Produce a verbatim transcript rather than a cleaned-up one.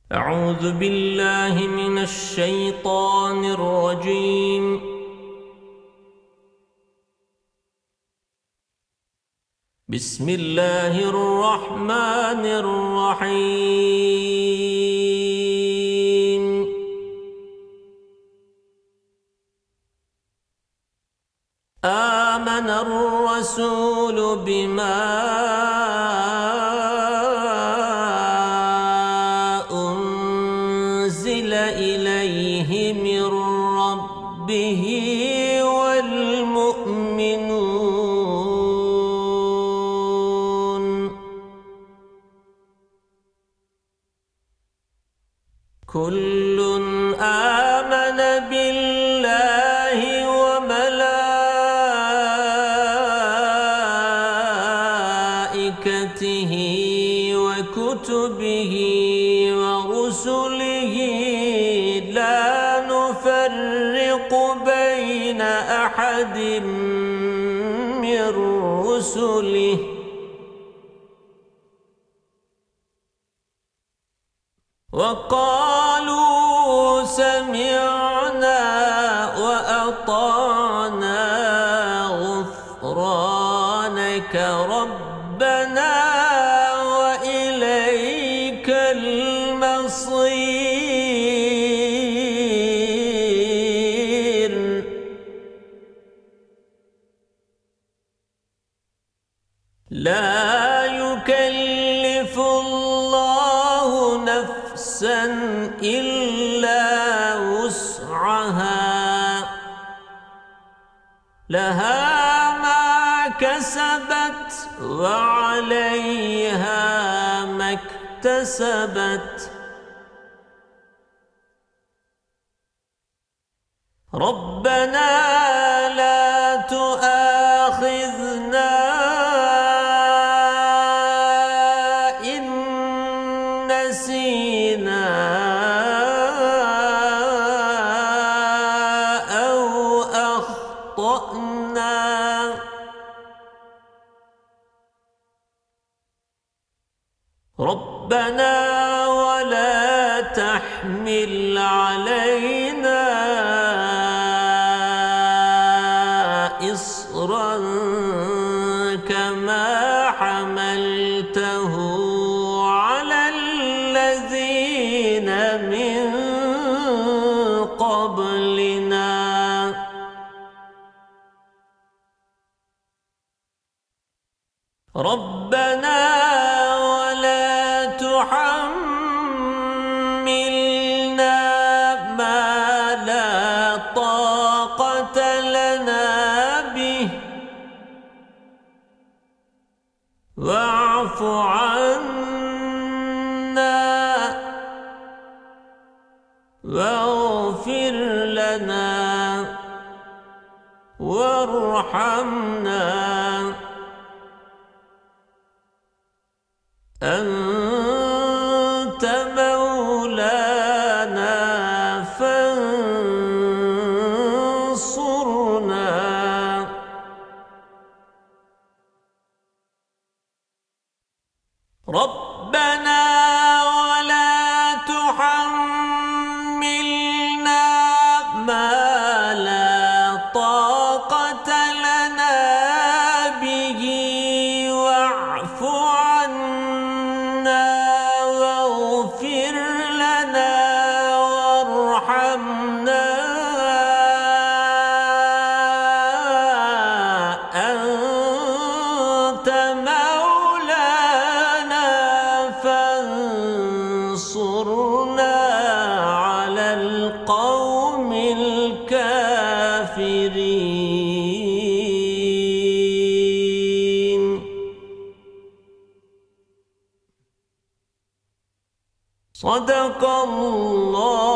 أعوذ بالله من الشيطان الرجيم. بسم الله الرحمن الرحيم. آمن الرسول بما أنزل إليه من ربه والمؤمنون كل آمن بالله وملائكته وكتبه ورسله لا نفرق بين أحد من رسله وقالوا سمعنا وأطعنا غفرانك ربنا وإليك المصير. لا يكلف الله نفسا إلا وسعها لها ما كسبت وعليها ما اكتسبت. ربنا لا تؤاخذنا إن نسينا أو أخطأنا. ربنا ولا تحمل علينا إصرا كما حملته على الذين من قبلنا. ربنا ولا تحملنا ما لا طاقة لنا به واعف عنا واغفر لنا وارحمنا أنت مولانا فانصرنا. ربنا ولا تحملنا ما لا طاقة لنا به واعف عنا واغفر لنا وارحمنا أنت مولانا فانصرنا على القوم الكافرين. صدق الله